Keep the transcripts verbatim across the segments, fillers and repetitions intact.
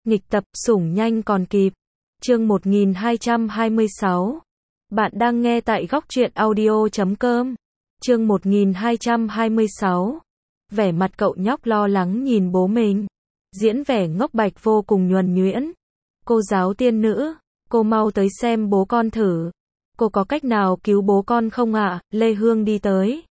Nghịch tập, sủng nhanh còn kịp. Chương một nghìn hai trăm hai mươi sáu. Bạn đang nghe tại góc truyện audio chấm com. Chương một nghìn hai trăm hai mươi sáu. Vẻ mặt cậu nhóc lo lắng nhìn bố mình. Diễn vẻ ngốc bạch vô cùng nhuần nhuyễn. Cô giáo tiên nữ, cô mau tới xem bố con thử. Cô có cách nào cứu bố con không ạ? Lê Hương đi tới.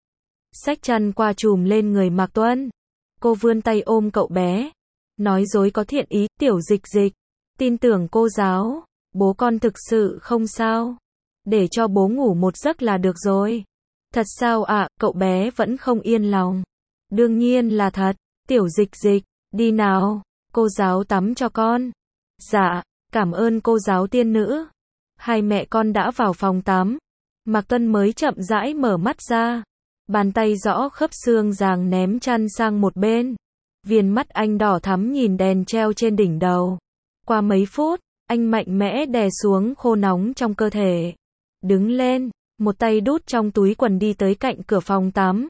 Xách chăn qua trùm lên người Mạc Tuân. Cô vươn tay ôm cậu bé. Nói dối có thiện ý, tiểu dịch dịch. Tin tưởng cô giáo, bố con thực sự không sao. Để cho bố ngủ một giấc là được rồi. Thật sao ạ? Cậu bé vẫn không yên lòng. Đương nhiên là thật, tiểu dịch dịch, đi nào, cô giáo tắm cho con. Dạ, cảm ơn cô giáo tiên nữ. Hai mẹ con đã vào phòng tắm. Mạc Tuân mới chậm rãi mở mắt ra. Bàn tay rõ khớp xương ràng ném chăn sang một bên. Viền mắt anh đỏ thắm nhìn đèn treo trên đỉnh đầu. Qua mấy phút, anh mạnh mẽ đè xuống khô nóng trong cơ thể. Đứng lên, một tay đút trong túi quần đi tới cạnh cửa phòng tắm.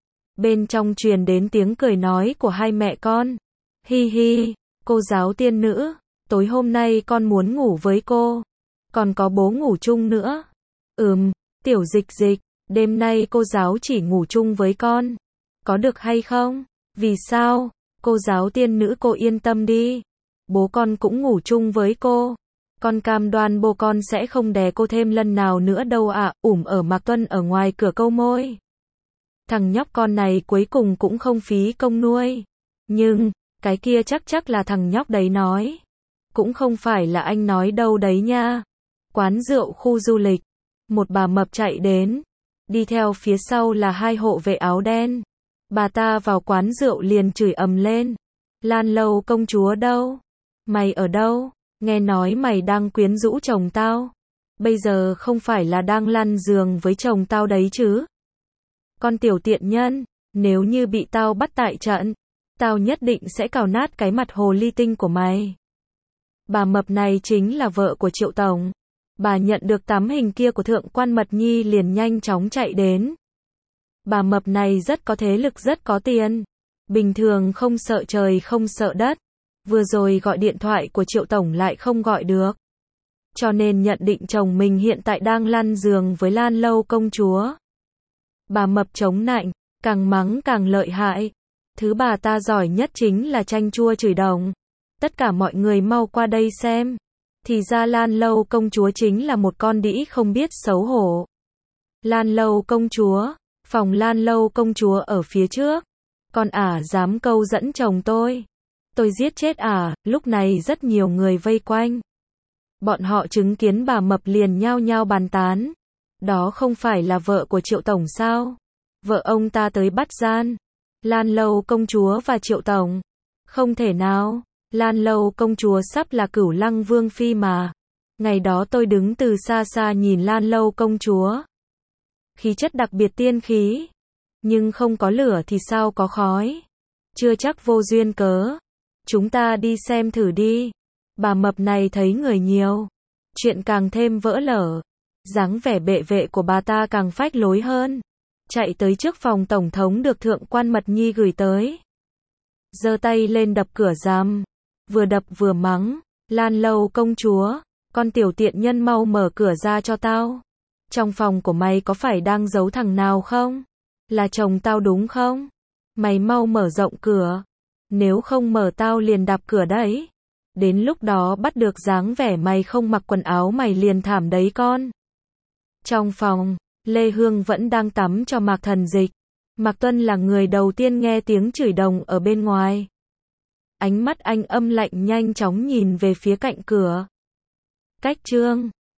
Bên trong truyền đến tiếng cười nói của hai mẹ con. Hi hi, cô giáo tiên nữ, tối hôm nay con muốn ngủ với cô. Còn có bố ngủ chung nữa. Ừm, tiểu dịch dịch, đêm nay cô giáo chỉ ngủ chung với con. Có được hay không? Vì sao? Cô giáo tiên nữ cô yên tâm đi. Bố con cũng ngủ chung với cô. Con cam đoan bố con sẽ không đè cô thêm lần nào nữa đâu ạ. À. Ủm ở Mạc Tuân ở ngoài cửa câu môi. Thằng nhóc con này cuối cùng cũng không phí công nuôi. Nhưng, cái kia chắc chắc là thằng nhóc đấy nói. Cũng không phải là anh nói đâu đấy nha. Quán rượu khu du lịch. Một bà mập chạy đến. Đi theo phía sau là hai hộ vệ áo đen. Bà ta vào quán rượu liền chửi ầm lên. Lan Lâu công chúa đâu? Mày ở đâu? Nghe nói mày đang quyến rũ chồng tao. Bây giờ không phải là đang lăn giường với chồng tao đấy chứ? Con tiểu tiện nhân, nếu như bị tao bắt tại trận, tao nhất định sẽ cào nát cái mặt hồ ly tinh của mày. Bà mập này chính là vợ của Triệu Tổng. Bà nhận được tấm hình kia của Thượng quan Mật Nhi liền nhanh chóng chạy đến. Bà mập này rất có thế lực, rất có tiền. Bình thường không sợ trời không sợ đất. Vừa rồi gọi điện thoại của Triệu Tổng lại không gọi được. Cho nên nhận định chồng mình hiện tại đang lăn giường với Lan Lâu công chúa. Bà mập chống nạnh, càng mắng càng lợi hại. Thứ bà ta giỏi nhất chính là chanh chua chửi đồng. Tất cả mọi người mau qua đây xem. Thì ra Lan Lâu công chúa chính là một con đĩ không biết xấu hổ. Lan Lâu công chúa, phòng Lan Lâu công chúa ở phía trước. Con ả dám câu dẫn chồng tôi. Tôi giết chết ả. Lúc này rất nhiều người vây quanh. Bọn họ chứng kiến bà mập liền nhao nhao bàn tán. Đó không phải là vợ của Triệu Tổng sao? Vợ ông ta tới bắt gian. Lan Lâu công chúa và Triệu Tổng. Không thể nào. Lan Lâu công chúa sắp là Cửu Lăng Vương phi mà. Ngày đó tôi đứng từ xa xa nhìn Lan Lâu công chúa. Khí chất đặc biệt tiên khí. Nhưng không có lửa thì sao có khói. Chưa chắc vô duyên cớ. Chúng ta đi xem thử đi. Bà mập này thấy người nhiều. Chuyện càng thêm vỡ lở. Dáng vẻ bệ vệ của bà ta càng phách lối hơn. Chạy tới trước phòng tổng thống được Thượng quan Mật Nhi gửi tới. Giơ tay lên đập cửa rầm. Vừa đập vừa mắng. Lan Lâu công chúa, con tiểu tiện nhân mau mở cửa ra cho tao. Trong phòng của mày có phải đang giấu thằng nào không? Là chồng tao đúng không? Mày mau mở rộng cửa. Nếu không mở tao liền đạp cửa đấy. Đến lúc đó bắt được dáng vẻ mày không mặc quần áo mày liền thảm đấy con. Trong phòng, Lê Hương vẫn đang tắm cho Mạc Thần Dịch. Mạc Tuân là người đầu tiên nghe tiếng chửi đồng ở bên ngoài. Ánh mắt anh âm lạnh nhanh chóng nhìn về phía cạnh cửa. Cách chương